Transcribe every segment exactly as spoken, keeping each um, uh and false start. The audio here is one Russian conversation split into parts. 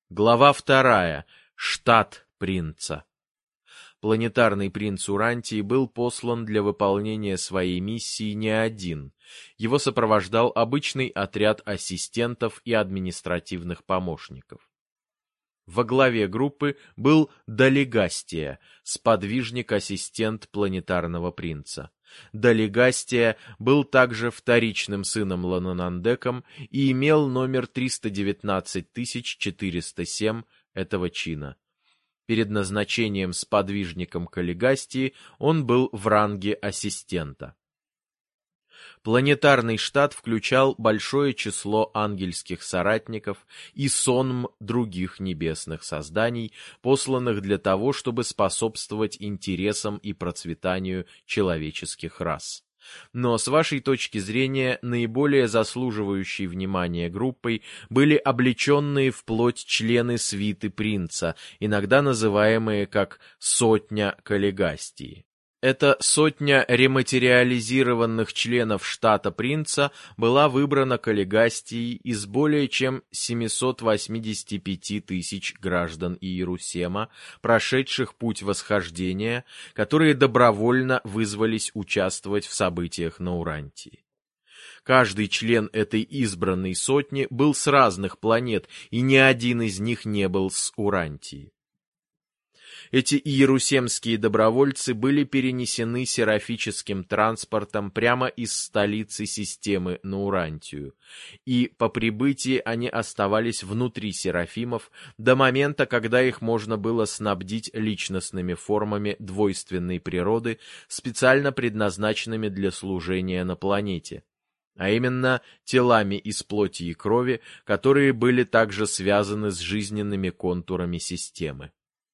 Глава вторая. Штат принца. Планетарный принц Урантии был послан для выполнения своей миссии не один. Его сопровождал обычный отряд ассистентов и административных помощников. Во главе группы был Далигастия, сподвижник-ассистент планетарного принца. Далигастия был также вторичным сыном Ланонандеком и имел номер триста девятнадцать тысяч четыреста семь этого чина. Перед назначением сподвижником Каллигастии он был в ранге ассистента. Планетарный штат включал большое число ангельских соратников и сонм других небесных созданий, посланных для того, чтобы способствовать интересам и процветанию человеческих рас. Но с вашей точки зрения наиболее заслуживающей внимания группой были облеченные в плоть члены свиты принца, иногда называемые как «сотня Каллигастии». Эта сотня рематериализированных членов штата принца была выбрана Каллигастией из более чем семисот восьмидесяти пяти тысяч граждан Иерусема, прошедших путь восхождения, которые добровольно вызвались участвовать в событиях на Урантии. Каждый член этой избранной сотни был с разных планет, и ни один из них не был с Урантии. Эти иерусемские добровольцы были перенесены серафическим транспортом прямо из столицы системы на Урантию, и по прибытии они оставались внутри серафимов до момента, когда их можно было снабдить личностными формами двойственной природы, специально предназначенными для служения на планете, а именно телами из плоти и крови, которые были также связаны с жизненными контурами системы.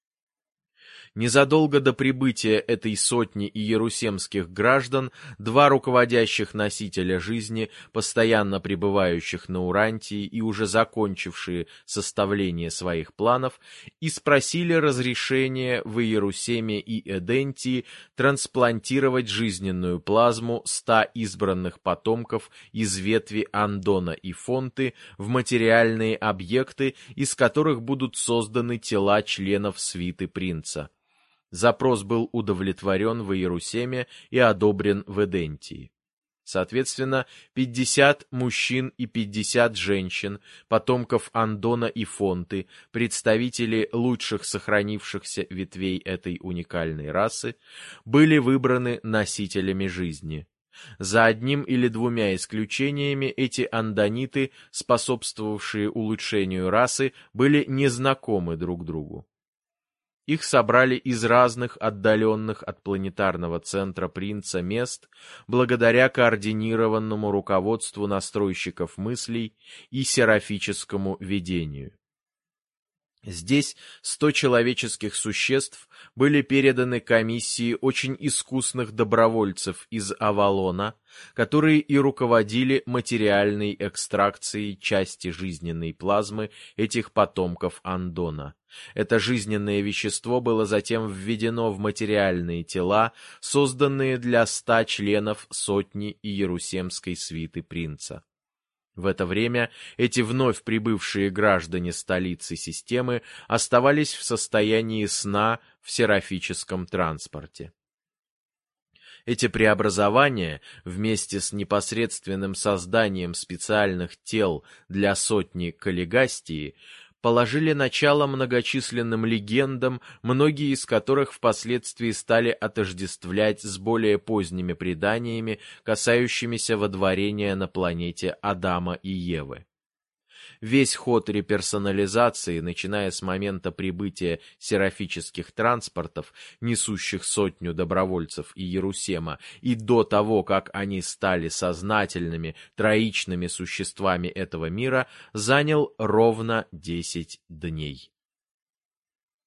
Незадолго до прибытия этой сотни иерусемских граждан два руководящих носителя жизни, постоянно пребывающих на Урантии и уже закончившие составление своих планов, и спросили разрешения в Иерусеме и Эдентии трансплантировать жизненную плазму ста избранных потомков из ветви Андона и Фонты в материальные объекты, из которых будут созданы тела членов свиты принца. Запрос был удовлетворен в Иерусеме и одобрен в Эдентии. Соответственно, пятьдесят мужчин и пятьдесят женщин, потомков Андона и Фонты, представители лучших сохранившихся ветвей этой уникальной расы, были выбраны носителями жизни. За одним или двумя исключениями эти андониты, способствовавшие улучшению расы, были незнакомы друг другу. Их собрали из разных отдаленных от планетарного центра принца мест благодаря координированному руководству настройщиков мыслей и серафическому видению. Здесь сто человеческих существ были переданы комиссии очень искусных добровольцев из Авалона, которые и руководили материальной экстракцией части жизненной плазмы этих потомков Андона. Это жизненное вещество было затем введено в материальные тела, созданные для ста членов сотни иерусемской свиты принца. В это время эти вновь прибывшие граждане столицы системы оставались в состоянии сна в серафическом транспорте. Эти преобразования, вместе с непосредственным созданием специальных тел для сотни Каллигастии, положили начало многочисленным легендам, многие из которых впоследствии стали отождествлять с более поздними преданиями, касающимися водворения на планете Адама и Евы. Весь ход реперсонализации, начиная с момента прибытия серафических транспортов, несущих сотню добровольцев Иерусема, и до того, как они стали сознательными, троичными существами этого мира, занял ровно десять дней.